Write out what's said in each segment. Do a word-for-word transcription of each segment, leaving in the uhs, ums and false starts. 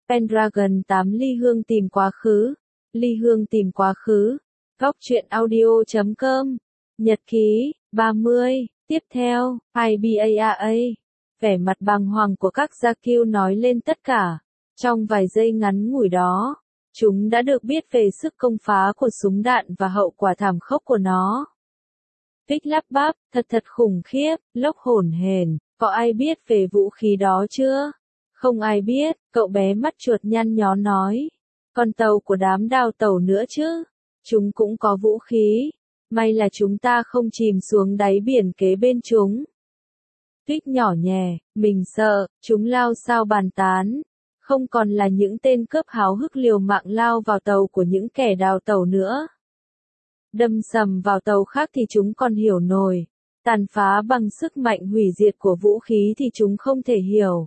Pendragon tám ly hương tìm quá khứ. Ly hương tìm quá khứ. Góc truyện audio chấm com. Nhật ký, ba mươi. Tiếp theo, i bê a a. Vẻ mặt bàng hoàng của các gia kiêu nói lên tất cả. Trong vài giây ngắn ngủi đó, chúng đã được biết về sức công phá của súng đạn và hậu quả thảm khốc của nó. Vic lắp bắp, thật thật khủng khiếp, Locke hổn hển, có ai biết về vũ khí đó chưa? Không ai biết, cậu bé mắt chuột nhăn nhó nói. Con tàu của đám đào tẩu nữa chứ? Chúng cũng có vũ khí. May là chúng ta không chìm xuống đáy biển kế bên chúng. Vic nhỏ nhẹ, mình sợ, chúng lao sao bàn tán. Không còn là những tên cướp háo hức liều mạng lao vào tàu của những kẻ đào tẩu nữa. Đâm sầm vào tàu khác thì chúng còn hiểu nổi. Tàn phá bằng sức mạnh hủy diệt của vũ khí thì chúng không thể hiểu.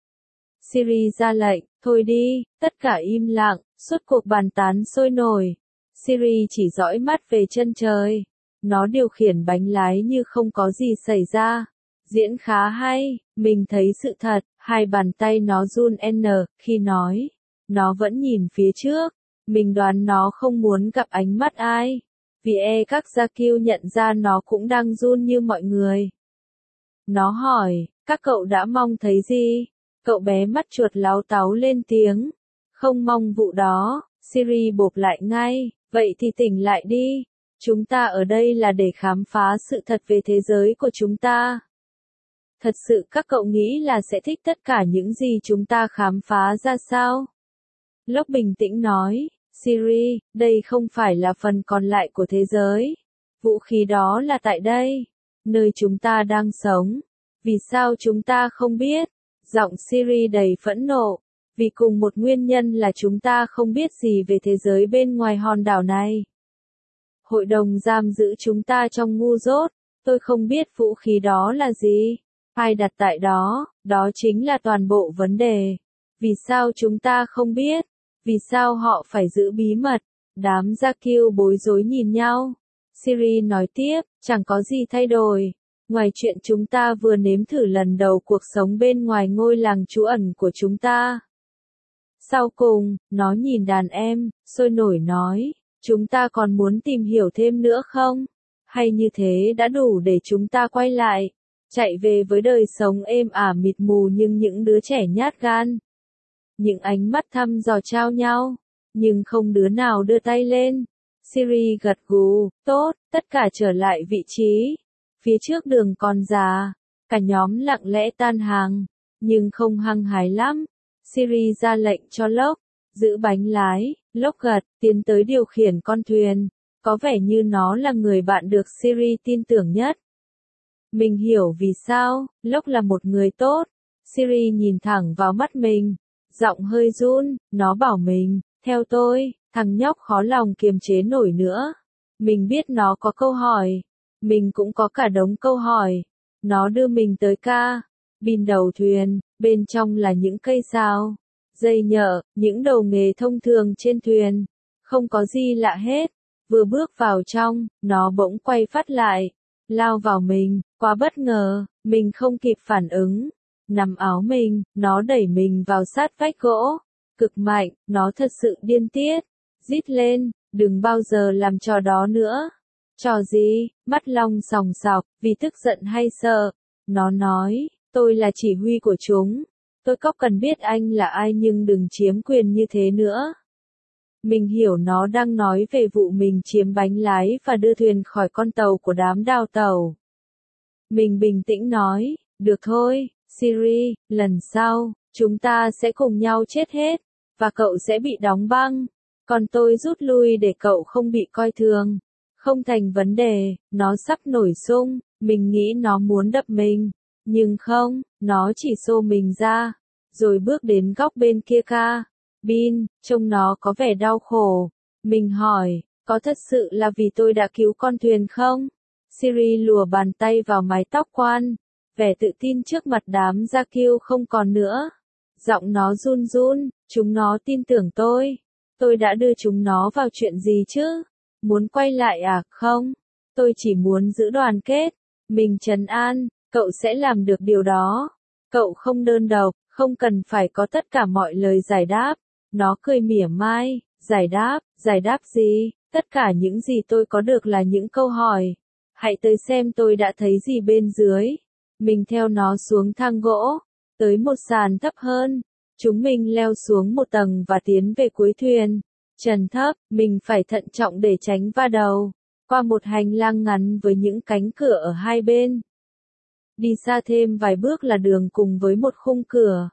Siri ra lệnh, thôi đi, tất cả im lặng, suốt cuộc bàn tán sôi nổi. Siri chỉ dõi mắt về chân trời. Nó điều khiển bánh lái như không có gì xảy ra. Diễn khá hay, mình thấy sự thật, hai bàn tay nó run n khi nói. Nó vẫn nhìn phía trước. Mình đoán nó không muốn gặp ánh mắt ai. Vì e các gia kiêu nhận ra nó cũng đang run như mọi người. Nó hỏi, các cậu đã mong thấy gì? Cậu bé mắt chuột láo táo lên tiếng. Không mong vụ đó, Siri bộp lại ngay, vậy thì tỉnh lại đi. Chúng ta ở đây là để khám phá sự thật về thế giới của chúng ta. Thật sự các cậu nghĩ là sẽ thích tất cả những gì chúng ta khám phá ra sao? Locke bình tĩnh nói, Siri, đây không phải là phần còn lại của thế giới. Vũ khí đó là tại đây, nơi chúng ta đang sống. Vì sao chúng ta không biết? Giọng Siri đầy phẫn nộ. Vì cùng một nguyên nhân là chúng ta không biết gì về thế giới bên ngoài hòn đảo này. Hội đồng giam giữ chúng ta trong ngu dốt. Tôi không biết vũ khí đó là gì. Ai đặt tại đó, đó chính là toàn bộ vấn đề. Vì sao chúng ta không biết? Vì sao họ phải giữ bí mật? Đám gia kiêu bối rối nhìn nhau. Siri nói tiếp, chẳng có gì thay đổi. Ngoài chuyện chúng ta vừa nếm thử lần đầu cuộc sống bên ngoài ngôi làng trú ẩn của chúng ta. Sau cùng, nó nhìn đàn em, sôi nổi nói, chúng ta còn muốn tìm hiểu thêm nữa không? Hay như thế đã đủ để chúng ta quay lại, chạy về với đời sống êm ả mịt mù nhưng những đứa trẻ nhát gan. Những ánh mắt thăm dò trao nhau, nhưng không đứa nào đưa tay lên. Siri gật gù, tốt, tất cả trở lại vị trí. Phía trước đường còn già, cả nhóm lặng lẽ tan hàng, nhưng không hăng hái lắm. Siri ra lệnh cho Locke, giữ bánh lái, Locke gật, tiến tới điều khiển con thuyền. Có vẻ như nó là người bạn được Siri tin tưởng nhất. Mình hiểu vì sao, Locke là một người tốt. Siri nhìn thẳng vào mắt mình, giọng hơi run, nó bảo mình, theo tôi, thằng nhóc khó lòng kiềm chế nổi nữa. Mình biết nó có câu hỏi. Mình cũng có cả đống câu hỏi. Nó đưa mình tới ca bin đầu thuyền, bên trong là những cây sào, dây nhợ, những đầu nghề thông thường trên thuyền. Không có gì lạ hết. Vừa bước vào trong, nó bỗng quay phát lại, lao vào mình, quá bất ngờ, mình không kịp phản ứng. Nắm áo mình, nó đẩy mình vào sát vách gỗ, cực mạnh, nó thật sự điên tiết. Rít lên, đừng bao giờ làm trò đó nữa. Trò gì? Mắt long sòng sọc, vì tức giận hay sợ. Nó nói, tôi là chỉ huy của chúng. Tôi có cần biết anh là ai nhưng đừng chiếm quyền như thế nữa. Mình hiểu nó đang nói về vụ mình chiếm bánh lái và đưa thuyền khỏi con tàu của đám đào tẩu. Mình bình tĩnh nói, được thôi, Siri, lần sau, chúng ta sẽ cùng nhau chết hết, và cậu sẽ bị đóng băng. Còn tôi rút lui để cậu không bị coi thường. Không thành vấn đề, nó sắp nổi sung, mình nghĩ nó muốn đập mình. Nhưng không, nó chỉ xô mình ra, rồi bước đến góc bên kia ca bin, trông nó có vẻ đau khổ. Mình hỏi, có thật sự là vì tôi đã cứu con thuyền không? Siri lùa bàn tay vào mái tóc quan, vẻ tự tin trước mặt đám gia kiêu không còn nữa. Giọng nó run run, chúng nó tin tưởng tôi. Tôi đã đưa chúng nó vào chuyện gì chứ? Muốn quay lại à? Không. Tôi chỉ muốn giữ đoàn kết. Mình trấn an, cậu sẽ làm được điều đó. Cậu không đơn độc, Không cần phải có tất cả mọi lời giải đáp. Nó cười mỉa mai, giải đáp, giải đáp gì? Tất cả những gì tôi có được là những câu hỏi. Hãy tới xem tôi đã thấy gì bên dưới. Mình theo nó xuống thang gỗ, tới một sàn thấp hơn. Chúng mình leo xuống một tầng và tiến về cuối thuyền. Trần thấp, mình phải thận trọng để tránh va đầu. Qua một hành lang ngắn với những cánh cửa ở hai bên. Đi xa thêm vài bước là đường cùng với một khung cửa.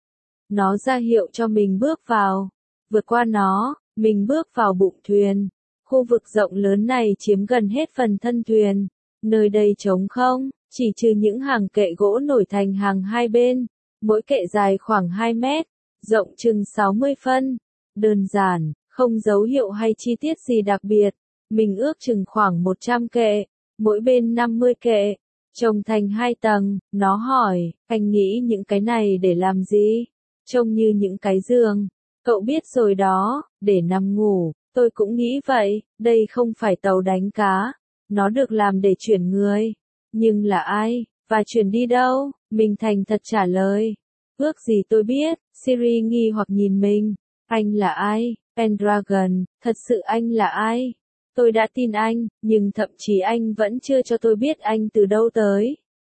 Nó ra hiệu cho mình bước vào. Vượt qua nó, mình bước vào bụng thuyền. Khu vực rộng lớn này chiếm gần hết phần thân thuyền. Nơi đây trống không, chỉ trừ những hàng kệ gỗ nổi thành hàng hai bên. Mỗi kệ dài khoảng hai mét, rộng chừng sáu mươi phân. Đơn giản, không dấu hiệu hay chi tiết gì đặc biệt. Mình ước chừng khoảng một trăm kệ, mỗi bên năm mươi kệ. Trồng thành hai tầng, nó hỏi, anh nghĩ những cái này để làm gì? Trông như những cái giường. Cậu biết rồi đó, để nằm ngủ. Tôi cũng nghĩ vậy, đây không phải tàu đánh cá. Nó được làm để chuyển người. Nhưng là ai? Và chuyển đi đâu? Mình thành thật trả lời. Ước gì tôi biết, Siri nghi hoặc nhìn mình. Anh là ai? Pendragon, thật sự anh là ai? Tôi đã tin anh, nhưng thậm chí anh vẫn chưa cho tôi biết anh từ đâu tới.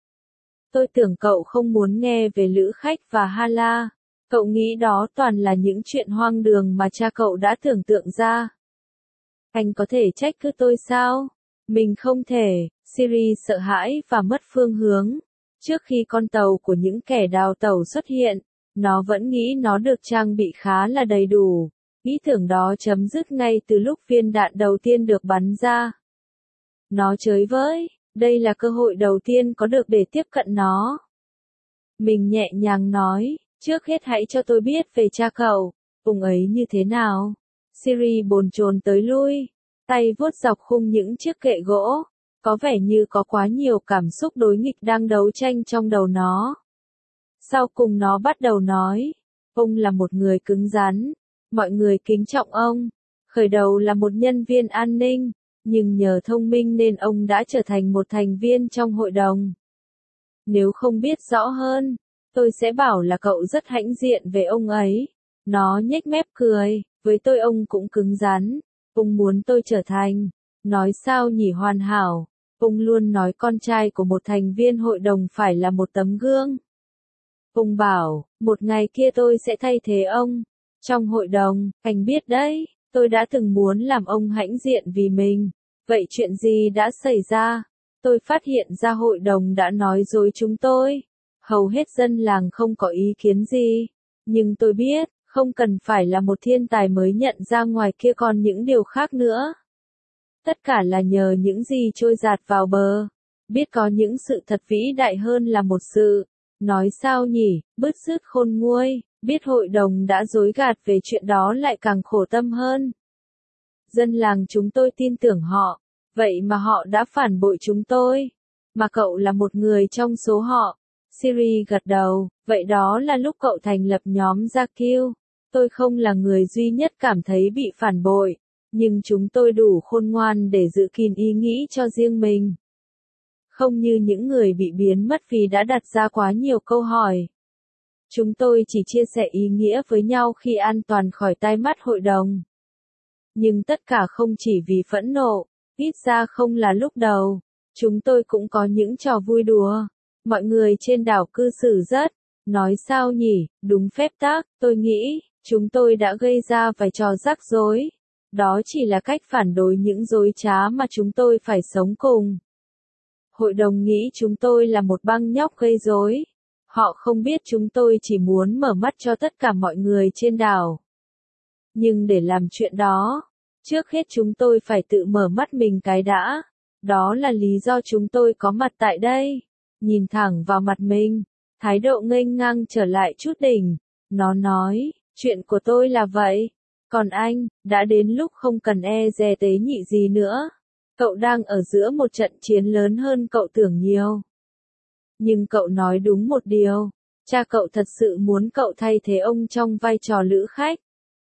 Tôi tưởng cậu không muốn nghe về lữ khách và Hala. Cậu nghĩ đó toàn là những chuyện hoang đường mà cha cậu đã tưởng tượng ra. Anh có thể trách cứ tôi sao? Mình không thể. Siri sợ hãi và mất phương hướng. Trước khi con tàu của những kẻ đào tàu xuất hiện, nó vẫn nghĩ nó được trang bị khá là đầy đủ. Ý tưởng đó chấm dứt ngay từ lúc viên đạn đầu tiên được bắn ra. Nó chới với, đây là cơ hội đầu tiên có được để tiếp cận nó. Mình nhẹ nhàng nói, trước hết hãy cho tôi biết về cha cậu, ông ấy như thế nào. Siri bồn chồn tới lui, tay vuốt dọc khung những chiếc kệ gỗ, có vẻ như có quá nhiều cảm xúc đối nghịch đang đấu tranh trong đầu nó. Sau cùng nó bắt đầu nói, ông là một người cứng rắn. Mọi người kính trọng ông. Khởi đầu là một nhân viên an ninh, nhưng nhờ thông minh nên ông đã trở thành một thành viên trong hội đồng. Nếu không biết rõ hơn, tôi sẽ bảo là cậu rất hãnh diện về ông ấy. Nó nhếch mép cười, với tôi ông cũng cứng rắn. Ông muốn tôi trở thành, nói sao nhỉ hoàn hảo. Ông luôn nói con trai của một thành viên hội đồng phải là một tấm gương. Ông bảo, một ngày kia tôi sẽ thay thế ông. Trong hội đồng, anh biết đấy, tôi đã từng muốn làm ông hãnh diện vì mình. Vậy chuyện gì đã xảy ra? Tôi phát hiện ra hội đồng đã nói dối chúng tôi. Hầu hết dân làng không có ý kiến gì. Nhưng tôi biết, không cần phải là một thiên tài mới nhận ra ngoài kia còn những điều khác nữa. Tất cả là nhờ những gì trôi dạt vào bờ. Biết có những sự thật vĩ đại hơn là một sự. Nói sao nhỉ, bứt rứt khôn nguôi. Biết hội đồng đã dối gạt về chuyện đó lại càng khổ tâm hơn. Dân làng chúng tôi tin tưởng họ, vậy mà họ đã phản bội chúng tôi. Mà cậu là một người trong số họ. Siri gật đầu, vậy đó là lúc cậu thành lập nhóm Zakil. Tôi không là người duy nhất cảm thấy bị phản bội, nhưng chúng tôi đủ khôn ngoan để giữ kín ý nghĩ cho riêng mình. Không như những người bị biến mất vì đã đặt ra quá nhiều câu hỏi. Chúng tôi chỉ chia sẻ ý nghĩa với nhau khi an toàn khỏi tai mắt hội đồng. Nhưng tất cả không chỉ vì phẫn nộ, ít ra không là lúc đầu. Chúng tôi cũng có những trò vui đùa. Mọi người trên đảo cư xử rất, nói sao nhỉ, đúng phép tắc, tôi nghĩ, chúng tôi đã gây ra vài trò rắc rối. Đó chỉ là cách phản đối những dối trá mà chúng tôi phải sống cùng. Hội đồng nghĩ chúng tôi là một băng nhóc gây rối. Họ không biết chúng tôi chỉ muốn mở mắt cho tất cả mọi người trên đảo. Nhưng để làm chuyện đó, trước hết chúng tôi phải tự mở mắt mình cái đã. Đó là lý do chúng tôi có mặt tại đây. Nhìn thẳng vào mặt mình, thái độ nghênh ngang trở lại chút đỉnh. Nó nói, chuyện của tôi là vậy. Còn anh, đã đến lúc không cần e dè tế nhị gì nữa. Cậu đang ở giữa một trận chiến lớn hơn cậu tưởng nhiều. Nhưng cậu nói đúng một điều. Cha cậu thật sự muốn cậu thay thế ông trong vai trò lữ khách.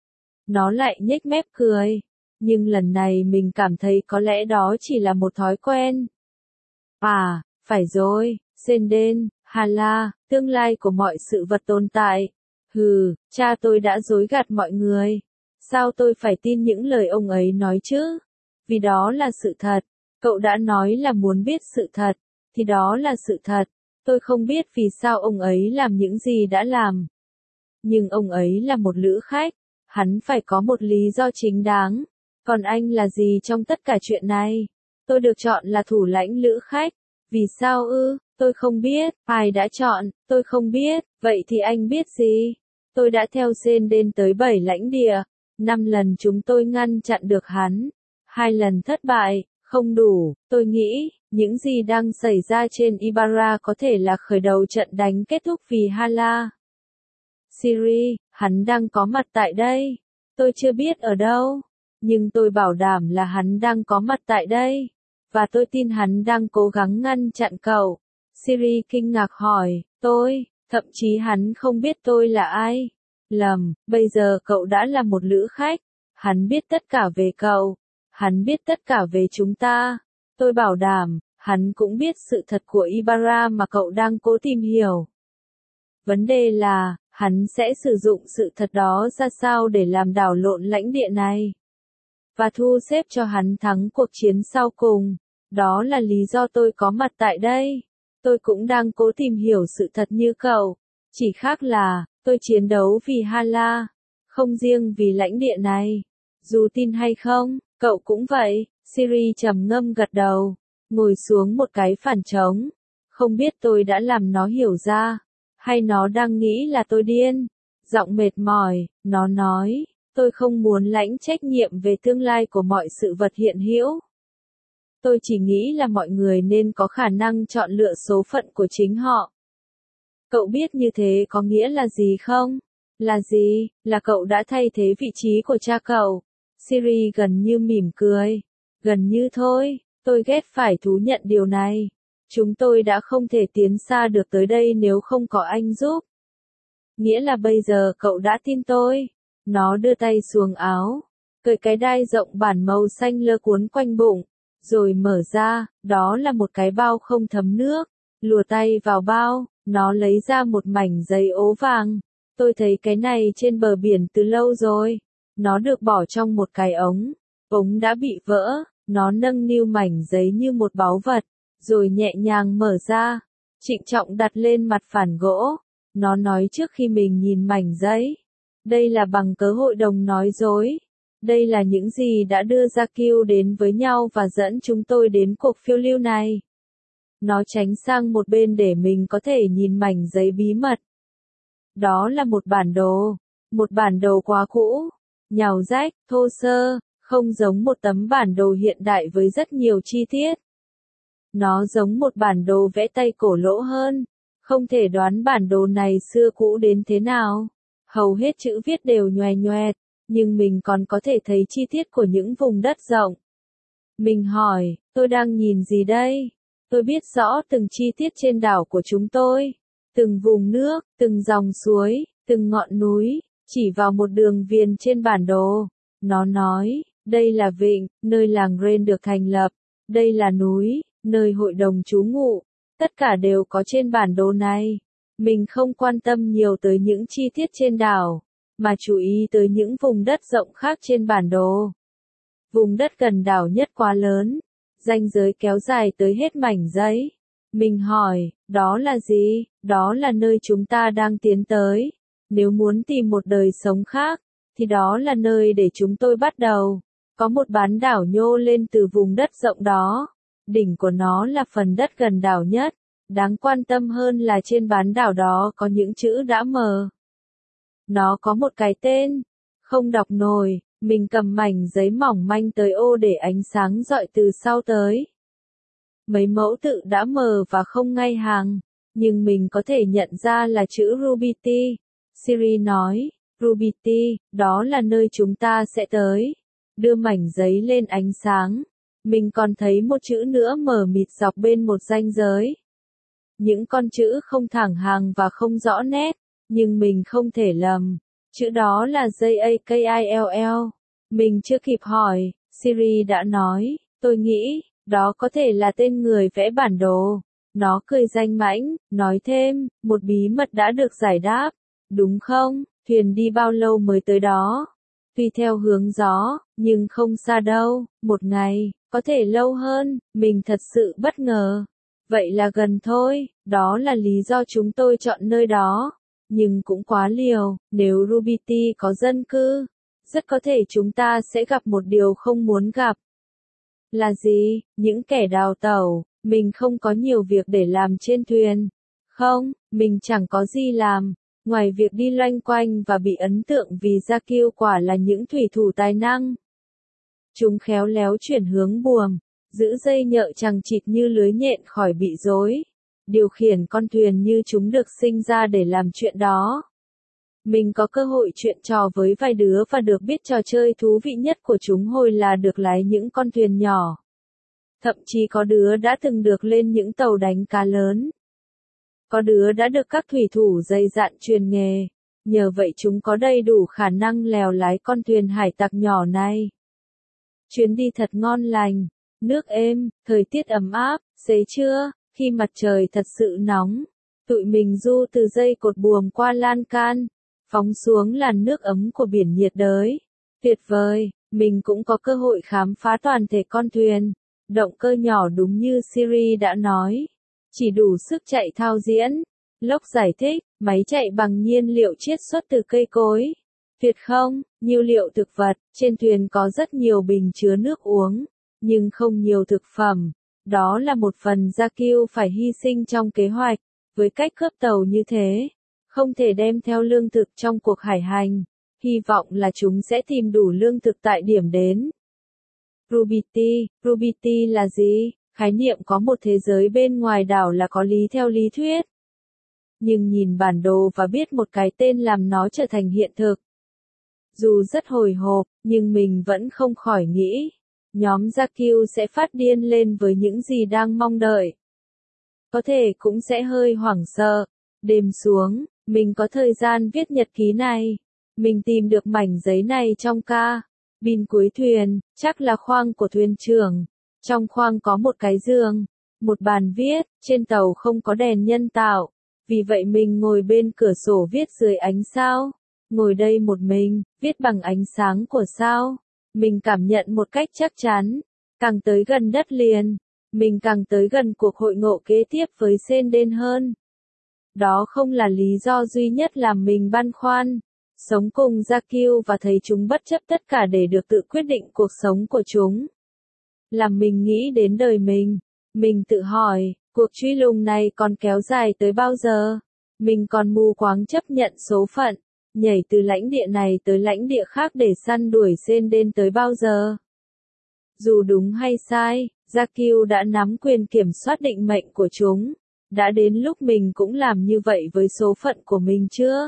Nó lại nhếch mép cười. Nhưng lần này mình cảm thấy có lẽ đó chỉ là một thói quen. À, phải rồi, Senden, Hà La, tương lai của mọi sự vật tồn tại. Hừ, cha tôi đã dối gạt mọi người. Sao tôi phải tin những lời ông ấy nói chứ? Vì đó là sự thật. Cậu đã nói là muốn biết sự thật, thì đó là sự thật. Tôi không biết vì sao ông ấy làm những gì đã làm. Nhưng ông ấy là một lữ khách. Hắn phải có một lý do chính đáng. Còn anh là gì trong tất cả chuyện này? Tôi được chọn là thủ lãnh lữ khách. Vì sao ư? Tôi không biết. Ai đã chọn? Tôi không biết. Vậy thì anh biết gì? Tôi đã theo Sen đến tới bảy lãnh địa. Năm lần chúng tôi ngăn chặn được hắn. Hai lần thất bại. Không đủ. Tôi nghĩ, những gì đang xảy ra trên Ibarra có thể là khởi đầu trận đánh kết thúc vì Hala. Siri, hắn đang có mặt tại đây. Tôi chưa biết ở đâu. Nhưng tôi bảo đảm là hắn đang có mặt tại đây. Và tôi tin hắn đang cố gắng ngăn chặn cậu. Siri kinh ngạc hỏi, tôi, thậm chí hắn không biết tôi là ai. Lầm, bây giờ cậu đã là một lữ khách. Hắn biết tất cả về cậu. Hắn biết tất cả về chúng ta. Tôi bảo đảm, hắn cũng biết sự thật của Ibarra mà cậu đang cố tìm hiểu. Vấn đề là, hắn sẽ sử dụng sự thật đó ra sao để làm đảo lộn lãnh địa này. Và thu xếp cho hắn thắng cuộc chiến sau cùng. Đó là lý do tôi có mặt tại đây. Tôi cũng đang cố tìm hiểu sự thật như cậu. Chỉ khác là, tôi chiến đấu vì Hala. Không riêng vì lãnh địa này. Dù tin hay không, cậu cũng vậy. Siri trầm ngâm gật đầu. Ngồi xuống một cái phản trống. Không biết tôi đã làm nó hiểu ra. Hay nó đang nghĩ là tôi điên. Giọng mệt mỏi, nó nói. Tôi không muốn lãnh trách nhiệm về tương lai của mọi sự vật hiện hữu. Tôi chỉ nghĩ là mọi người nên có khả năng chọn lựa số phận của chính họ. Cậu biết như thế có nghĩa là gì không? Là gì? Là cậu đã thay thế vị trí của cha cậu. Siri gần như mỉm cười. Gần như thôi, tôi ghét phải thú nhận điều này. Chúng tôi đã không thể tiến xa được tới đây nếu không có anh giúp. Nghĩa là bây giờ cậu đã tin tôi. Nó đưa tay xuống áo, cởi cái đai rộng bản màu xanh lơ cuốn quanh bụng, rồi mở ra, đó là một cái bao không thấm nước. Lùa tay vào bao, nó lấy ra một mảnh giấy ố vàng. Tôi thấy cái này trên bờ biển từ lâu rồi. Nó được bỏ trong một cái ống. Ống đã bị vỡ, nó nâng niu mảnh giấy như một báu vật, rồi nhẹ nhàng mở ra, trịnh trọng đặt lên mặt phản gỗ. Nó nói trước khi mình nhìn mảnh giấy. Đây là bằng cớ hội đồng nói dối. Đây là những gì đã đưa ra Q đến với nhau và dẫn chúng tôi đến cuộc phiêu lưu này. Nó tránh sang một bên để mình có thể nhìn mảnh giấy bí mật. Đó là một bản đồ. Một bản đồ quá cũ, nhàu rách, thô sơ, không giống một tấm bản đồ hiện đại với rất nhiều chi tiết. Nó giống một bản đồ vẽ tay cổ lỗ hơn. Không thể đoán bản đồ này xưa cũ đến thế nào. Hầu hết chữ viết đều nhoè nhoẹt, nhưng mình còn có thể thấy chi tiết của những vùng đất rộng. Mình hỏi, tôi đang nhìn gì đây? Tôi biết rõ từng chi tiết trên đảo của chúng tôi. Từng vùng nước, từng dòng suối, từng ngọn núi, chỉ vào một đường viền trên bản đồ. Nó nói, đây là vịnh, nơi làng Ren được thành lập. Đây là núi, nơi hội đồng trú ngụ. Tất cả đều có trên bản đồ này. Mình không quan tâm nhiều tới những chi tiết trên đảo, mà chú ý tới những vùng đất rộng khác trên bản đồ. Vùng đất gần đảo nhất quá lớn, ranh giới kéo dài tới hết mảnh giấy. Mình hỏi, đó là gì? Đó là nơi chúng ta đang tiến tới. Nếu muốn tìm một đời sống khác, thì đó là nơi để chúng tôi bắt đầu. Có một bán đảo nhô lên từ vùng đất rộng đó. Đỉnh của nó là phần đất gần đảo nhất. Đáng quan tâm hơn là trên bán đảo đó có những chữ đã mờ. Nó có một cái tên. Không đọc nổi, mình cầm mảnh giấy mỏng manh tới ô để ánh sáng rọi từ sau tới. Mấy mẫu tự đã mờ và không ngay hàng, nhưng mình có thể nhận ra là chữ Rubiti. Siri nói, Rubiti, đó là nơi chúng ta sẽ tới. Đưa mảnh giấy lên ánh sáng. Mình còn thấy một chữ nữa mờ mịt dọc bên một ranh giới. Những con chữ không thẳng hàng và không rõ nét, nhưng mình không thể lầm. Chữ đó là J A K I L L. Mình chưa kịp hỏi, Siri đã nói, tôi nghĩ, đó có thể là tên người vẽ bản đồ. Nó cười danh mãnh, nói thêm, một bí mật đã được giải đáp, đúng không? Thuyền đi bao lâu mới tới đó? Tùy theo hướng gió, nhưng không xa đâu, một ngày, có thể lâu hơn, mình thật sự bất ngờ. Vậy là gần thôi, đó là lý do chúng tôi chọn nơi đó. Nhưng cũng quá liều, nếu Rubiti có dân cư, rất có thể chúng ta sẽ gặp một điều không muốn gặp. Là gì? Những kẻ đào tẩu, mình không có nhiều việc để làm trên thuyền. Không, mình chẳng có gì làm. Ngoài việc đi loanh quanh và bị ấn tượng vì Gia Kiêu quả là những thủy thủ tài năng. Chúng khéo léo chuyển hướng buồm, giữ dây nhợ chằng chịt như lưới nhện khỏi bị rối, điều khiển con thuyền như chúng được sinh ra để làm chuyện đó. Mình có cơ hội chuyện trò với vài đứa và được biết trò chơi thú vị nhất của chúng hồi là được lái những con thuyền nhỏ. Thậm chí có đứa đã từng được lên những tàu đánh cá lớn. Có đứa đã được các thủy thủ dày dạn truyền nghề. Nhờ vậy chúng có đầy đủ khả năng lèo lái con thuyền hải tặc nhỏ này. Chuyến đi thật ngon lành, nước êm, thời tiết ấm áp, xế trưa, khi mặt trời thật sự nóng. Tụi mình du từ dây cột buồm qua lan can, phóng xuống làn nước ấm của biển nhiệt đới. Tuyệt vời, mình cũng có cơ hội khám phá toàn thể con thuyền. Động cơ nhỏ đúng như Siri đã nói. Chỉ đủ sức chạy thao diễn. Lốc giải thích, máy chạy bằng nhiên liệu chiết xuất từ cây cối. Tuyệt không, nhiên liệu thực vật, trên thuyền có rất nhiều bình chứa nước uống, nhưng không nhiều thực phẩm. Đó là một phần Gia Kiêu phải hy sinh trong kế hoạch. Với cách cướp tàu như thế, không thể đem theo lương thực trong cuộc hải hành. Hy vọng là chúng sẽ tìm đủ lương thực tại điểm đến. Rubiti, Rubiti là gì? Khái niệm có một thế giới bên ngoài đảo là có lý theo lý thuyết. Nhưng nhìn bản đồ và biết một cái tên làm nó trở thành hiện thực. Dù rất hồi hộp, nhưng mình vẫn không khỏi nghĩ, nhóm Gia Kiêu sẽ phát điên lên với những gì đang mong đợi. Có thể cũng sẽ hơi hoảng sợ. Đêm xuống, mình có thời gian viết nhật ký này. Mình tìm được mảnh giấy này trong ca bin cuối thuyền, chắc là khoang của thuyền trưởng. Trong khoang có một cái giường, một bàn viết, trên tàu không có đèn nhân tạo. Vì vậy mình ngồi bên cửa sổ viết dưới ánh sao. Ngồi đây một mình, viết bằng ánh sáng của sao. Mình cảm nhận một cách chắc chắn. Càng tới gần đất liền, mình càng tới gần cuộc hội ngộ kế tiếp với Senden hơn. Đó không là lý do duy nhất làm mình băn khoăn. Sống cùng Gia Kiêu và thấy chúng bất chấp tất cả để được tự quyết định cuộc sống của chúng. Làm mình nghĩ đến đời mình. Mình tự hỏi, cuộc truy lùng này còn kéo dài tới bao giờ? Mình còn mù quáng chấp nhận số phận, nhảy từ lãnh địa này tới lãnh địa khác để săn đuổi Senden tới bao giờ? Dù đúng hay sai, Gia Kiêu đã nắm quyền kiểm soát định mệnh của chúng. Đã đến lúc mình cũng làm như vậy với số phận của mình chưa?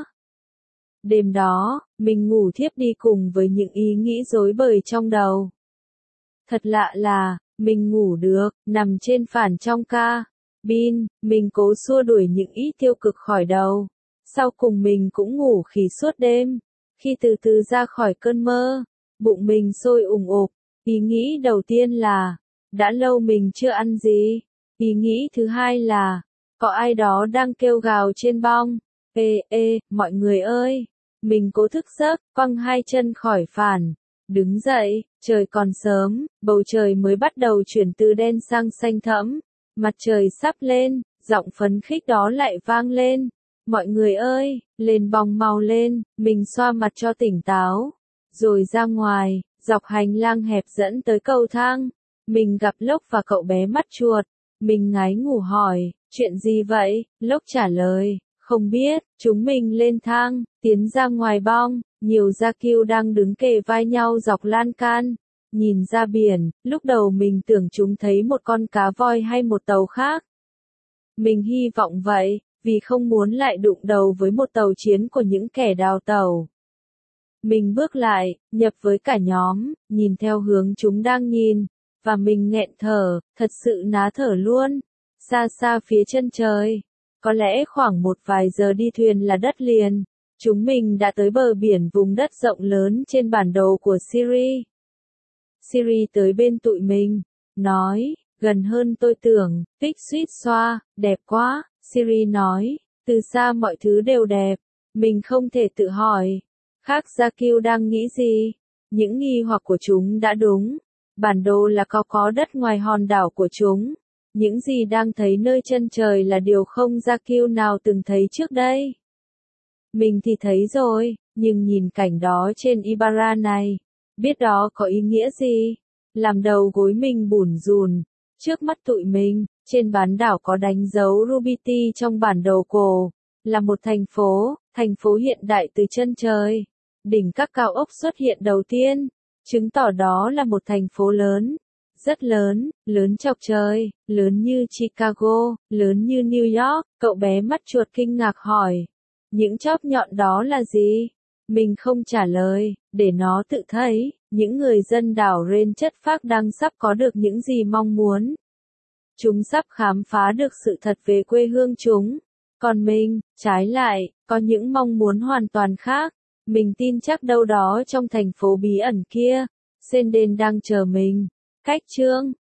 Đêm đó, mình ngủ thiếp đi cùng với những ý nghĩ rối bời trong đầu. Thật lạ là, mình ngủ được, nằm trên phản trong ca bin, mình cố xua đuổi những ý tiêu cực khỏi đầu. Sau cùng mình cũng ngủ khỉ suốt đêm. Khi từ từ ra khỏi cơn mơ, bụng mình sôi ủng ục. Ý nghĩ đầu tiên là, đã lâu mình chưa ăn gì. Ý nghĩ thứ hai là, có ai đó đang kêu gào trên bong. Ê, ê, mọi người ơi. Mình cố thức giấc, quăng hai chân khỏi phản. Đứng dậy, trời còn sớm, bầu trời mới bắt đầu chuyển từ đen sang xanh thẫm. Mặt trời sắp lên, giọng phấn khích đó lại vang lên. Mọi người ơi, lên bong mau lên, mình xoa mặt cho tỉnh táo. Rồi ra ngoài, dọc hành lang hẹp dẫn tới cầu thang. Mình gặp Lốc và cậu bé mắt chuột. Mình ngái ngủ hỏi, chuyện gì vậy? Lốc trả lời, không biết. Chúng mình lên thang, tiến ra ngoài bong. Nhiều Gia Kiêu đang đứng kề vai nhau dọc lan can. Nhìn ra biển, lúc đầu mình tưởng chúng thấy một con cá voi hay một tàu khác. Mình hy vọng vậy, vì không muốn lại đụng đầu với một tàu chiến của những kẻ đào tàu. Mình bước lại, nhập với cả nhóm, nhìn theo hướng chúng đang nhìn, và mình nghẹn thở, thật sự ná thở luôn. Xa xa phía chân trời, có lẽ khoảng một vài giờ đi thuyền là đất liền. Chúng mình đã tới bờ biển vùng đất rộng lớn trên bản đồ của Siri. Siri tới bên tụi mình, nói, gần hơn tôi tưởng, Vic suýt xoa, đẹp quá, Siri nói, từ xa mọi thứ đều đẹp, mình không thể tự hỏi. Khác Gia-kiu đang nghĩ gì? Những nghi hoặc của chúng đã đúng. Bản đồ là có có đất ngoài hòn đảo của chúng. Những gì đang thấy nơi chân trời là điều không Gia-kiu nào từng thấy trước đây. Mình thì thấy rồi, nhưng nhìn cảnh đó trên Ibara này, biết đó có ý nghĩa gì? Làm đầu gối mình bủn rùn. Trước mắt tụi mình, trên bán đảo có đánh dấu Rubiti trong bản đồ cổ, là một thành phố, thành phố hiện đại từ chân trời. Đỉnh các cao ốc xuất hiện đầu tiên, chứng tỏ đó là một thành phố lớn. Rất lớn, lớn chọc trời, lớn như Chicago, lớn như New York. Cậu bé mắt chuột kinh ngạc hỏi, những chóp nhọn đó là gì? Mình không trả lời, để nó tự thấy. Những người dân đảo Ren chất phác đang sắp có được những gì mong muốn. Chúng sắp khám phá được sự thật về quê hương chúng. Còn mình, trái lại, có những mong muốn hoàn toàn khác. Mình tin chắc đâu đó trong thành phố bí ẩn kia, Senden đang chờ mình. Cách chương